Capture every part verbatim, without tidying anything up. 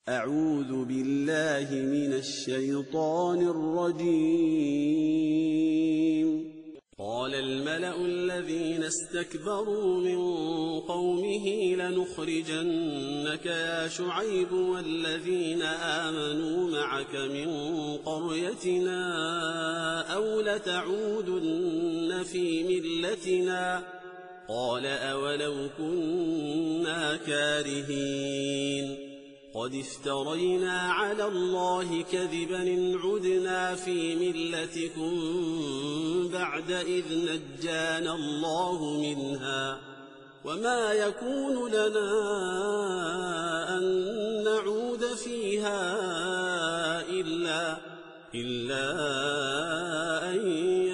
أعوذ بالله من الشيطان الرجيم. قال الملأ الذين استكبروا من قومه لنخرجنك يا شعيب والذين آمنوا معك من قريتنا أو لتعودن في ملتنا. قال أولو كنا كارهين قد افترينا على الله كذبا إن عدنا في ملتكم بعد إذ نجانا الله منها وما يكون لنا أن نعود فيها إلا, إلا أن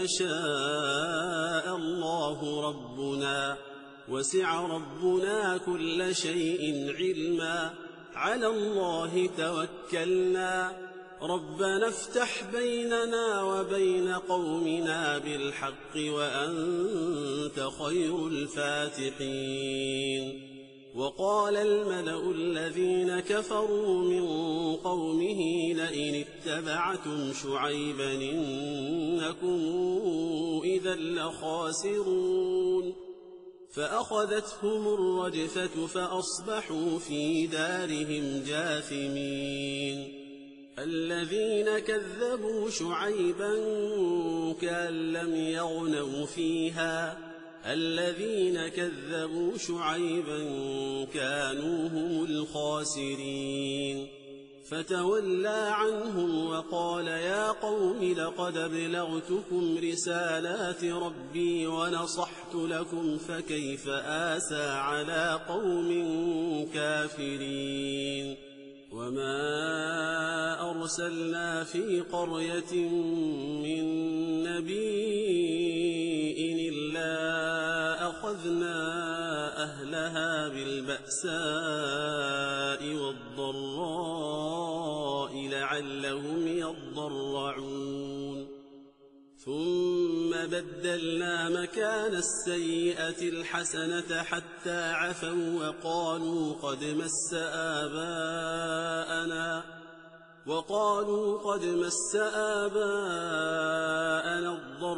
يشاء الله ربنا وسع ربنا كل شيء علما على الله توكلنا ربنا افتح بيننا وبين قومنا بالحق وأنت خير الفاتحين. وقال الملأ الذين كفروا من قومه لئن اتبعتم شعيبا إنكم إذا لخاسرون فأخذتهم الرجفة فأصبحوا في دارهم جاثمين. الذين كذبوا شعيبا كأن لم يغنوا فيها الذين كذبوا شعيبا كانوا هم الخاسرين. فتولى عنهم وقال يا قوم لقد أبلغتكم رسالات ربي ونصحت لكم فكيف آسى على قوم كافرين. وما أرسلنا في قرية من نبي إلا أخذنا أهلها بالبأساء والضراء لعلهم يضرعون ثم بدلنا مكان السيئة الحسنة حتى عفوا وقالوا قد مس آباءنا وقالوا قد مس آباءنا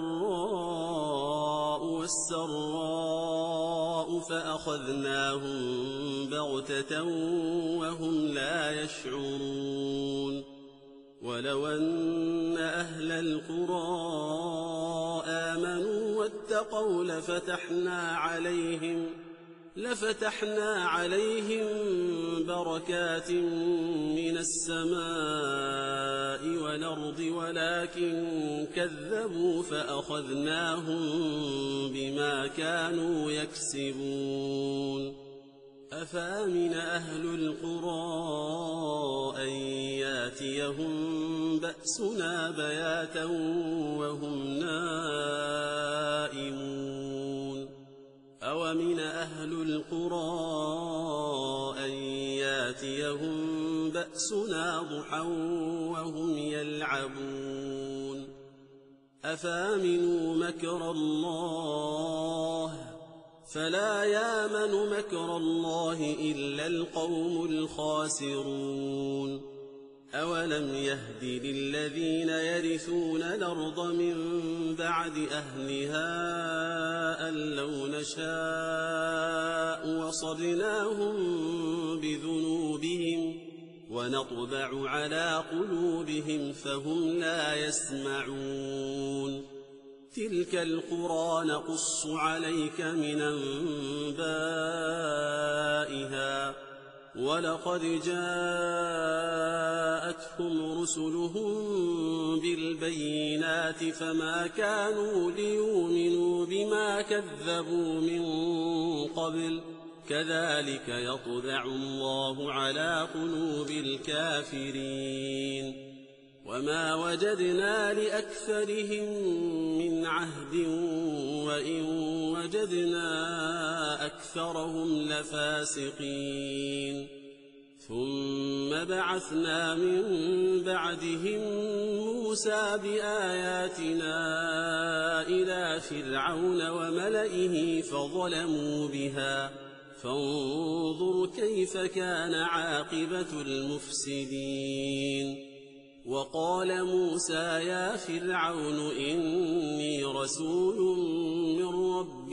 الضراء والسراء فأخذناهم بغتة وهم لا يشعرون. ولو أن أهل القرى آمنوا واتقوا لفتحنا عليهم لفتحنا عليهم بركات من السماء والأرض ولكن كذبوا فأخذناهم بما كانوا يكسبون. أفأمن أهل القرى أن ياتيهم بأسنا بياتا وهم نائمون أومن أهل القرى أن ياتيهم بأسنا ضحى وهم يلعبون أفأمنوا مكر الله فلا يامن مكر الله إلا القوم الخاسرون. أولم يهد للذين يرثون الأرض من بعد أهلها أن لو نشاء وصدناهم بذنوبهم ونطبع على قلوبهم فهم لا يسمعون. تلك القرى نقص عليك من أنبائها ولقد جاءتهم رسلهم بالبينات فما كانوا ليؤمنوا بما كذبوا من قبل كذلك يطبع الله على قلوب الكافرين. وما وجدنا لأكثرهم من عهد وإن وجدنا أكثرهم لفاسقين. ثم بعثنا من بعدهم موسى بآياتنا إلى فرعون وملئه فظلموا بها فانظر كيف كان عاقبة المفسدين وقال موسى يا فرعون إني رسول من رب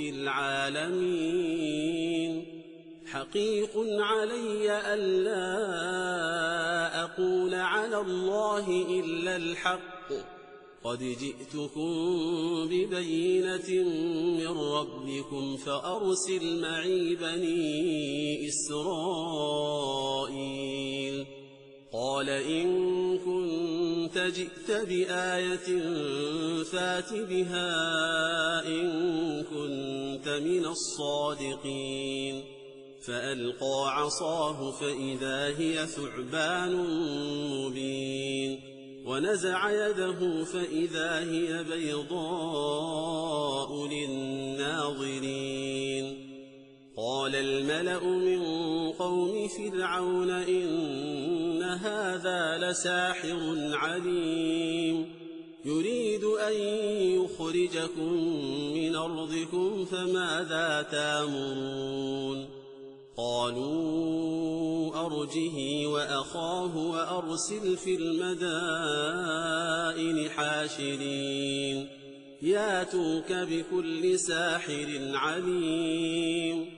العالمين حقيق علي ألا أقول على الله إلا الحق قد جئتكم ببينة من ربكم فأرسل معي بني إسرائيل قال إن كنت جئت بآية فات بها إن كنت من الصادقين فألقى عصاه فإذا هي ثعبان مبين ونزع يده فإذا هي بيضاء للناظرين قال الملأ من قوم فرعون إن هذا لساحر عليم يريد أن يخرجكم من أرضكم فماذا تأمرون قالوا أرجه وأخاه وأرسل في المدائن حاشرين ياتوك بكل ساحر عليم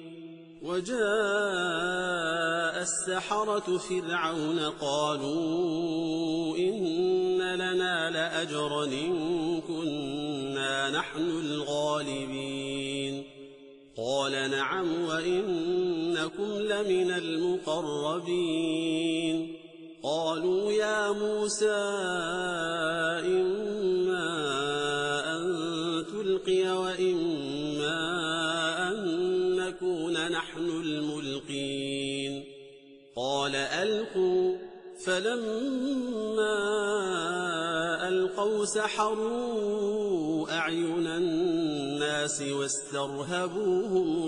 وجاء السحرة فرعون قالوا إن لنا لأجرا إن كنا نحن الغالبين قال نعم وإنكم لمن المقربين قالوا يا موسى إما أن تلقي وإما أن نكون نحن الملقين قال ألقوا فلما ألقوا سحروا أعين الناس واسترهبوهم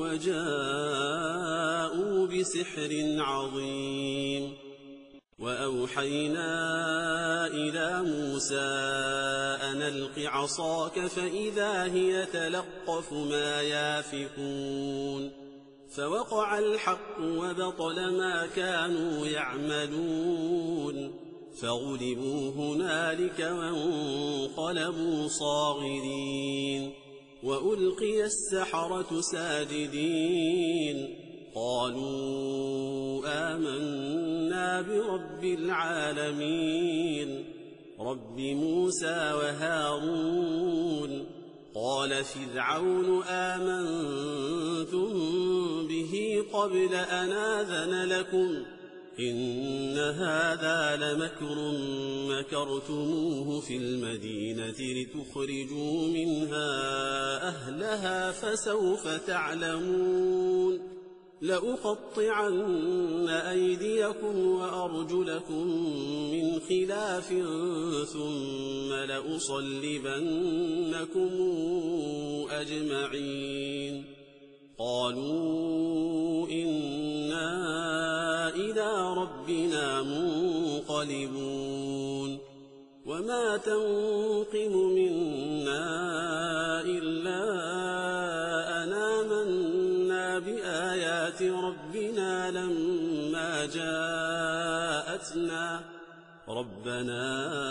وجاءوا بسحر عظيم وأوحينا إلى موسى أن ألق عصاك فإذا هي تلقف ما يافكون فوقع الحق وبطل ما كانوا يعملون فغلبوا هنالك وانقلبوا صاغرين وألقي السحرة ساجدين قالوا آمنا برب العالمين رب موسى وهارون قال فرعون آمنتم به قبل أن آذن لكم إن هذا لمكر مكرتموه في المدينة لتخرجوا منها أهلها فسوف تعلمون لأقطعن أيديكم وأرجلكم من خلاف ثم لأصلبنكم أجمعين قالوا إنا إلى ربنا منقلبون وما تنقم منا إلا أن آمنا بآيات ربنا لما جاءتنا ربنا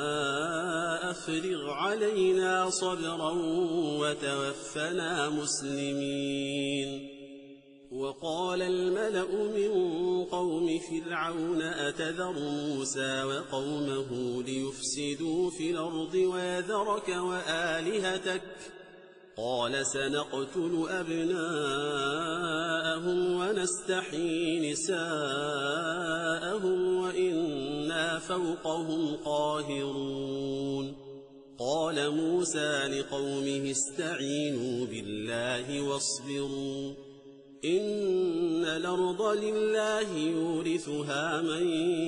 أفرغ علينا صبرا وتوفنا مسلمين وقال الملأ من قوم فرعون أتذر موسى وقومه ليفسدوا في الأرض ويذرك وآلهتك قال سنقتل أبناءهم ونستحيي نساءهم وإنا فوقهم قاهرون قال موسى لقومه استعينوا بالله واصبروا إن الأرض لله يورثها من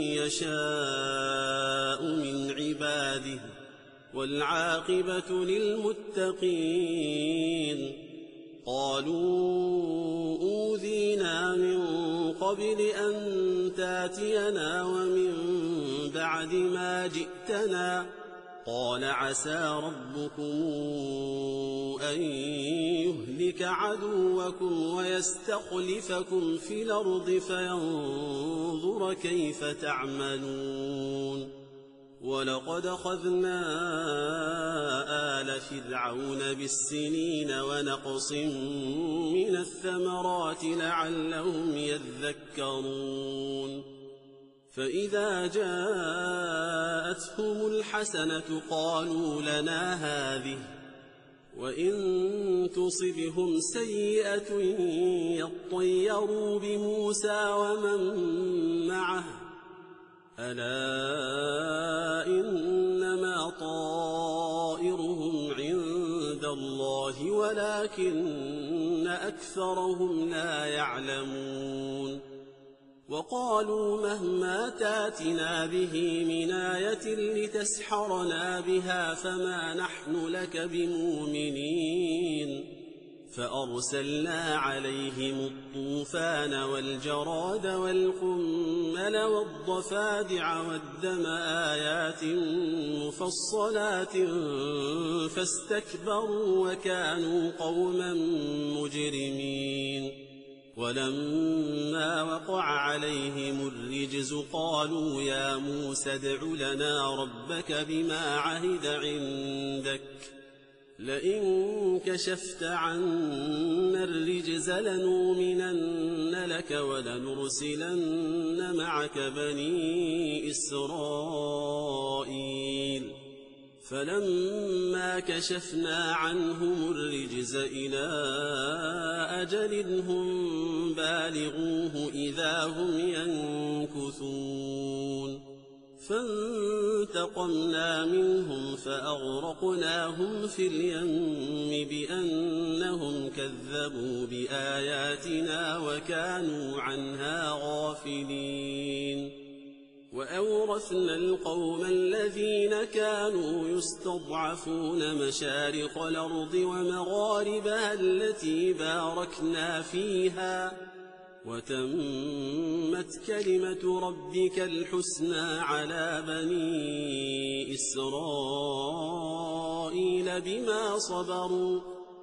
يشاء من عباده والعاقبة للمتقين قالوا أوذينا من قبل أن تاتينا ومن بعد ما جئتنا قال عسى ربكم أن يهلك عدوكم ويستخلفكم في الأرض فينظر كيف تعملون ولقد أخذنا آل فرعون بالسنين ونقص من الثمرات لعلهم يذكرون فإذا جاءتهم الحسنة قالوا لنا هذه وإن تصبهم سيئة يطيروا بموسى ومن معه ألا إنما طائرهم عند الله ولكن أكثرهم لا يعلمون وقالوا مهما تاتنا به من آية لتسحرنا بها فما نحن لك بمؤمنين فأرسلنا عليهم الطوفان والجراد والقمل والضفادع والدم آيات مفصلات فاستكبروا وكانوا قوما مجرمين ولما وقع عليهم الرجز قالوا يا موسى ادع لنا ربك بما عهد عندك لئن كشفت عنا الرجز لنؤمنن لك ولنرسلن معك بني إسرائيل فلما كشفنا عنهم الرجز إلى أجل هم بالغوه إذا هم ينكثون فانتقمنا منهم فأغرقناهم في اليم بأنهم كذبوا بآياتنا وكانوا عنها غافلين وأورثنا القوم الذين كانوا يستضعفون مشارق الأرض ومغاربها التي باركنا فيها وتمت كلمة ربك الحسنى على بني إسرائيل بما صبروا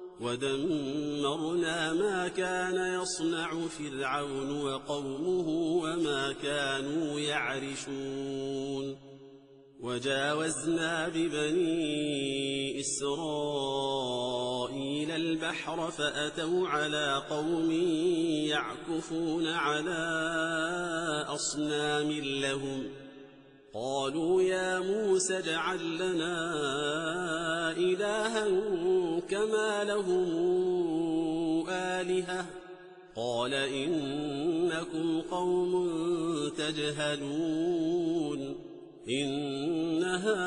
ودمرنا ما كان يصنع فرعون وقومه وما كانوا يعرشون وجاوزنا ببني إسرائيل البحر فأتوا على قوم يعكفون على أصنام لهم قالوا يا موسى اجعل لنا إلها كما لهم آلهة قال إنكم قوم تجهلون إن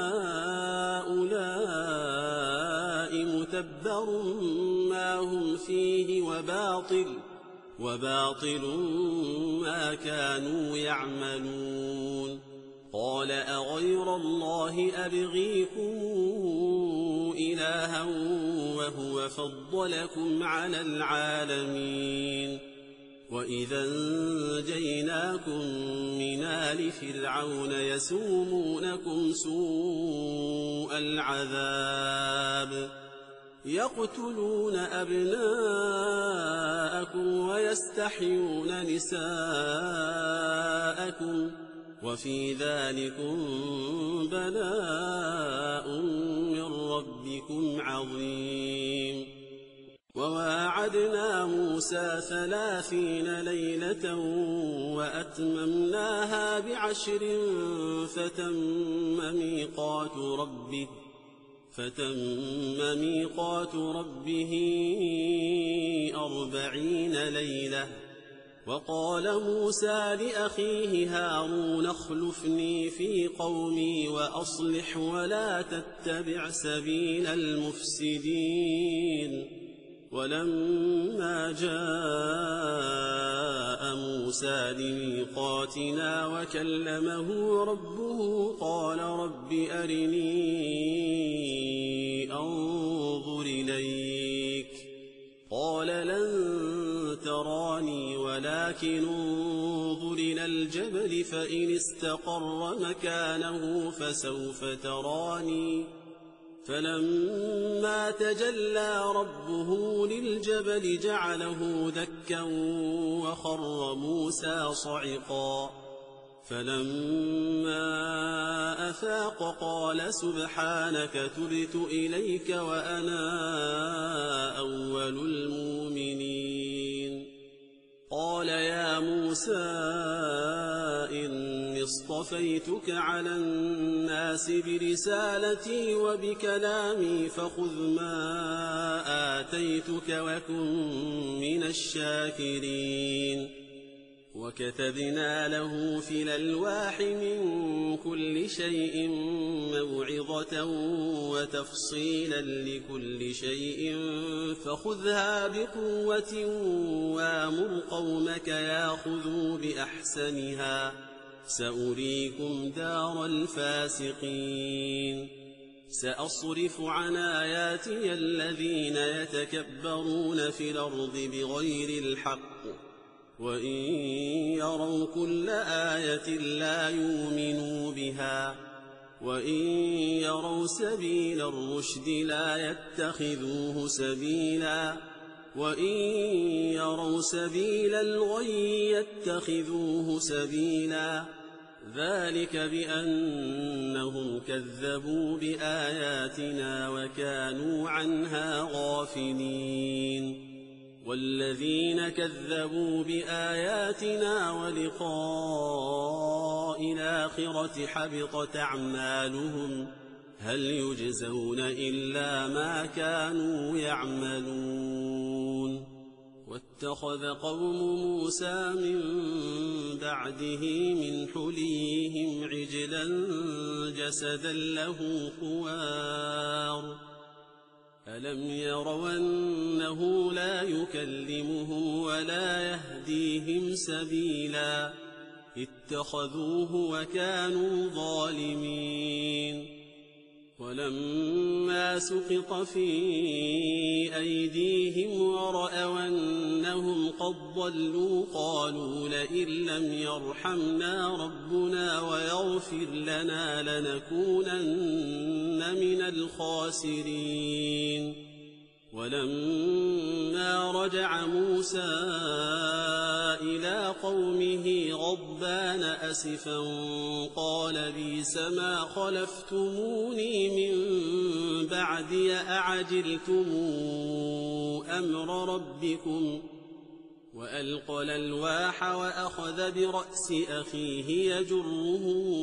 هؤلاء متبر ما هم فيه وباطل وباطل ما كانوا يعملون قال أغير الله أبغيكم إلها وهو فضلكم على العالمين وإذا انجيناكم من آل فرعون يسومونكم سوء العذاب يقتلون أبناءكم ويستحيون نساءكم وفي ذلكم بلاء من ربكم عظيم وواعدنا موسى ثلاثين ليلة وأتممناها بعشر فتم ميقات ربه فتم ميقات ربه أربعين ليلة وقال موسى لأخيه هارون اخلفني في قومي وأصلح ولا تتبع سبيل المفسدين ولما جاء موسى لميقاتنا وكلمه ربه قال رب أرني أنظر إليك قال لن تراني ولكن انظر إلى الجبل فإن استقر مكانه فسوف تراني فلما تجلى ربه للجبل جعله دكا وخر موسى صعقا فلما أفاق قال سبحانك تبت إليك وأنا أول المؤمنين قال يا موسى إني اصطفيتك على الناس برسالتي وبكلامي فخذ ما آتيتك وكن من الشاكرين وكتبنا له في الألواح من كل شيء موعظة وتفصيلا لكل شيء فخذها بقوة وامر قومك ياخذوا بأحسنها سأريكم دار الفاسقين سأصرف عن آياتي الذين يتكبرون في الأرض بغير الحق وإن يروا كل آية لا يؤمنوا بها وإن يروا سبيل الرشد لا يتخذوه سبيلا وإن يروا سبيل الغي يتخذوه سبيلا ذلك بأنهم كذبوا بآياتنا وكانوا عنها غافلين والذين كذبوا بآياتنا ولقاء الآخرة حبطت أعمالهم هل يجزون إلا ما كانوا يعملون واتخذ قوم موسى من بعده من حليهم عجلا جسدا له خوار ألم يروا أنه لا يكلمهم ولا يهديهم سبيلا اتخذوه وكانوا ظالمين ولما سقط في أيديهم ورأوا أنهم قد ضلوا قالوا لئن لم يرحمنا ربنا ويغفر لنا لنكونن من الخاسرين ولما رجع موسى إلى قومه غضبان أسفا قال بئس ما خلفتموني من بعدي أعجلتم أمر ربكم وألقى الألواح وأخذ برأس أخيه يجره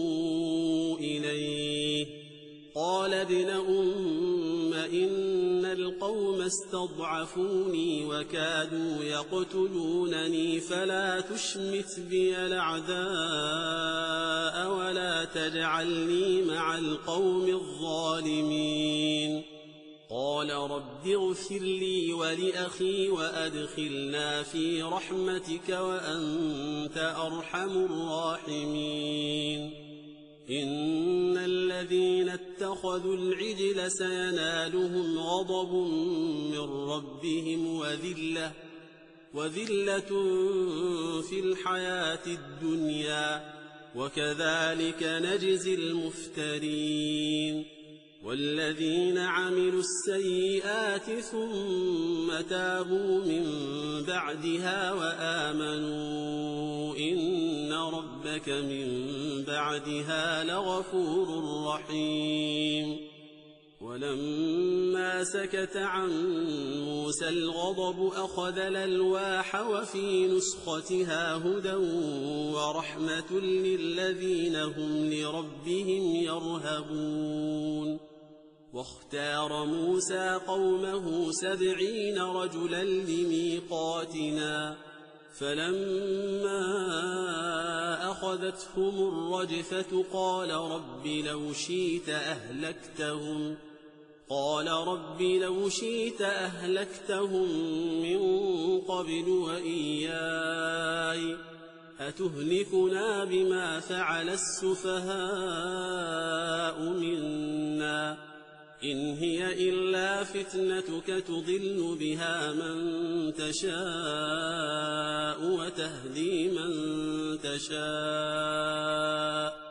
إليه قال ابن أم إن القوم استضعفوني وكادوا يقتلونني فلا تشمت بي الأعداء ولا تجعلني مع القوم الظالمين قال رب اغفر لي ولأخي وأدخلنا في رحمتك وأنت أرحم الراحمين إن الذين اتخذوا العجل سينالهم غضب من ربهم وذلة وذلة في الحياة الدنيا وكذلك نجزي المفترين والذين عملوا السيئات ثم تابوا من بعدها وآمنوا إن ربك من بعدها لغفور رحيم ولما سكت عن موسى الغضب أخذ الألواح وفي نسختها هدى ورحمة للذين هم لربهم يرهبون واختار موسى قومه سبعين رجلا لميقاتنا فلما أخذتهم الرجفة قال رب لو شئت أهلكتهم قال رب لو شئت أهلكتهم من قبل وإياي أتهلكنا بما فعل السفهاء منا إن هي إلا فتنتك تضل بها من تشاء وتهدي من تشاء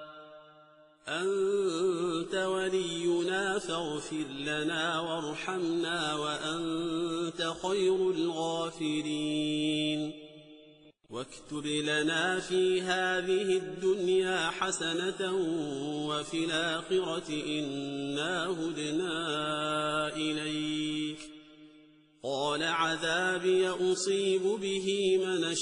أنت ولينا فاغفر لنا وارحمنا وأنت خير الغافرين واكتب لنا في هذه الدنيا حسنة وفي الآخرة إنا هدنا إليك قال عذابي أصيب به من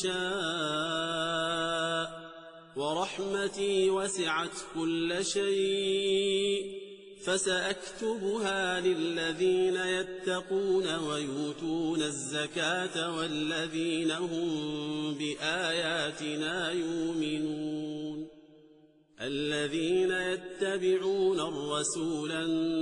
شاء ورحمتي وسعت كل شيء فسأكتبها للذين يتقون ويؤتون الزكاة والذين هم بآياتنا يؤمنون الذين يتبعون الرسول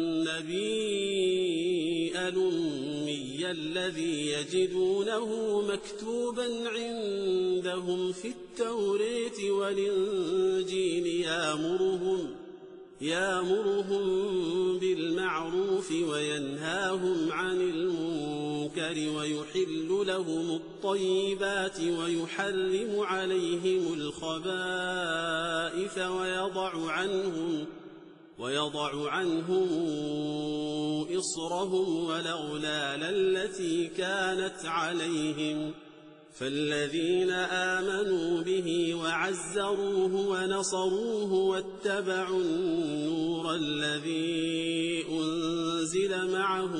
النبي الأمي الذي يجدونه مكتوبا عندهم في التوراة والإنجيل يأمرهم يأمرهم بالمعروف وينهاهم عن المنكر ويحل لهم الطيبات ويحرم عليهم الخبائث ويضع عنهم ويضع عنهم إصرهم والأغلال التي كانت عليهم فالذين آمنوا به وعزروه ونصروه واتبعوا النور الذي أنزل معه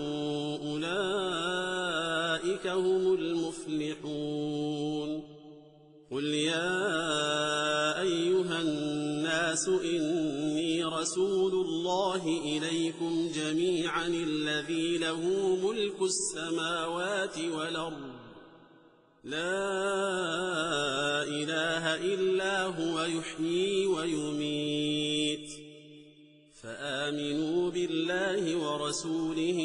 أولئك هم المفلحون قل يا أيها الناس إني رسول الله إليكم جميعا الذي له ملك السماوات والأرض لا إله إلا هو يحيي ويميت فآمنوا بالله ورسوله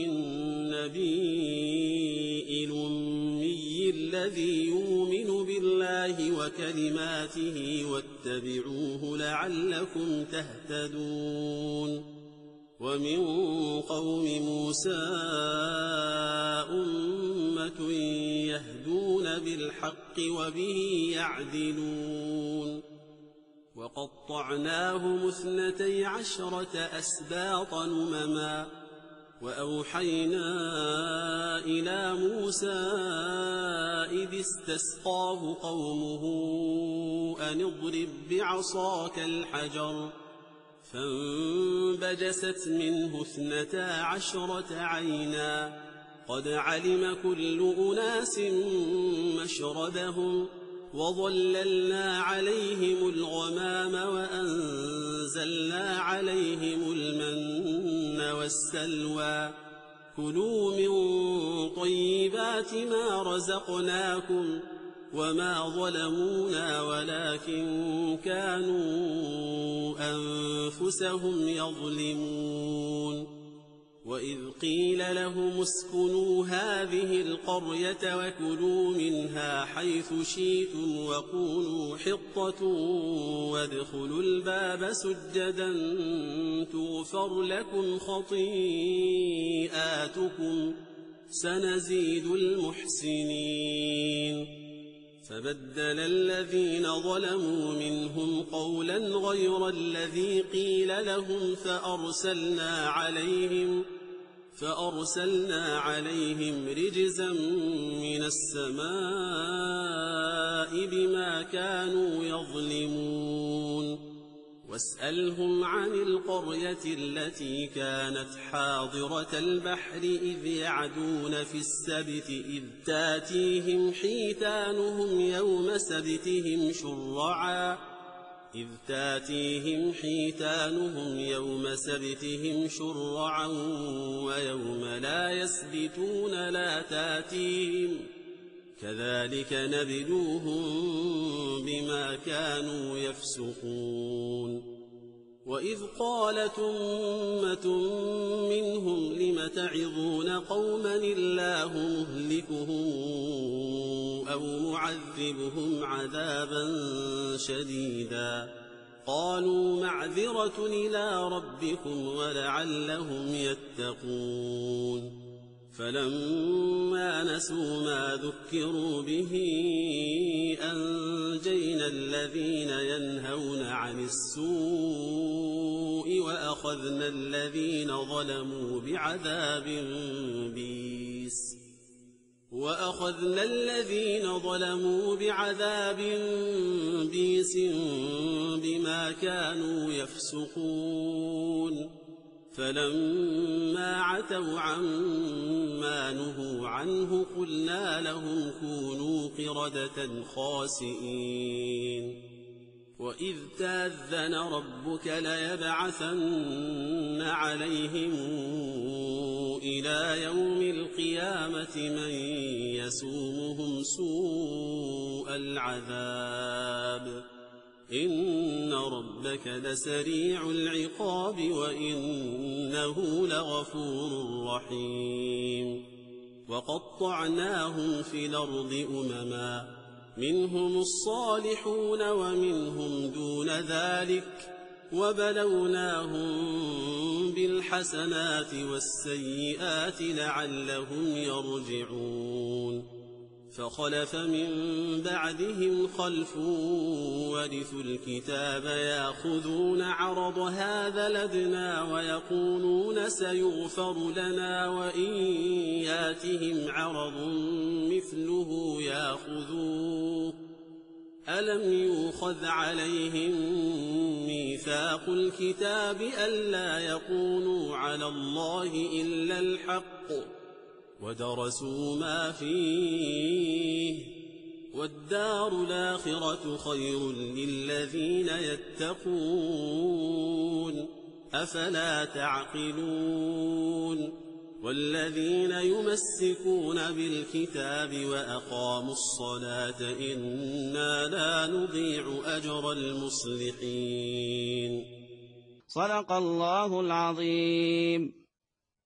النبي الأمي الذي يؤمن بالله وكلماته واتبعوه لعلكم تهتدون ومن قوم موسى أمة يهدون بالحق وبه يعدلون وقطعناهم اثنتي عشرة أسباط أمما وأوحينا إلى موسى إذ استسقاه قومه أن اضرب بعصاك الحجر فانبجست منه اثنتا عشرة عينا قد علم كل أناس مشربهم وظللنا عليهم الغمام وأنزلنا عليهم المن والسلوى كلوا من طيبات ما رزقناكم وما ظلمونا ولكن كانوا أنفسهم يظلمون وإذ قيل لهم اسكنوا هذه القرية وكلوا منها حيث شئتم وقولوا حطة وادخلوا الباب سجدا تغفر لكم خطيئاتكم سنزيد المحسنين فبدل الذين ظلموا منهم قولا غير الذي قيل لهم فأرسلنا عليهم فأرسلنا عليهم رجزا من السماء بما كانوا يظلمون واسألهم عن القرية التي كانت حاضرة البحر إذ يعدون في السبت إذ تاتيهم حيتانهم يوم سبتهم شرعا إذ تاتيهم حيتانهم يوم سبتهم شرعا ويوم لا يسبتون لا تاتيهم كذلك نبلوهم بما كانوا يفسقون وإذ قالت أمة منهم لم تعظون قوما الله مهلكهم أو معذبهم عذابا شديدا قالوا معذرة إلى ربكم ولعلهم يتقون فلما نسوا ما ذكروا به أنجينا الذين ينهون عن السوء وأخذنا الذين ظلموا بعذاب بئيس وأخذنا الذين ظلموا بعذاب بئيس بما كانوا يفسقون فلما عتوا عما نهوا عنه قلنا لهم كونوا قردة خاسئين وإذ تأذن ربك ليبعثن عليهم إلى يوم القيامة من يسومهم سوء العذاب إن ربك لسريع العقاب وإنه لغفور رحيم وقطعناهم في الأرض أمما منهم الصالحون ومنهم دون ذلك وبلوناهم بالحسنات والسيئات لعلهم يرجعون فخلف من بعدهم خلف ورثوا الكتاب يأخذون عرض هذا الأدنى ويقولون سيغفر لنا وإن ياتهم عرض مثله يأخذوه ألم يؤخذ عليهم ميثاق الكتاب ألا يقولوا على الله إلا الحق ودرسوا ما فيه والدار الآخرة خير للذين يتقون أفلا تعقلون والذين يمسكون بالكتاب وأقاموا الصلاة إنا لا نضيع أجر المصلحين. صدق الله العظيم.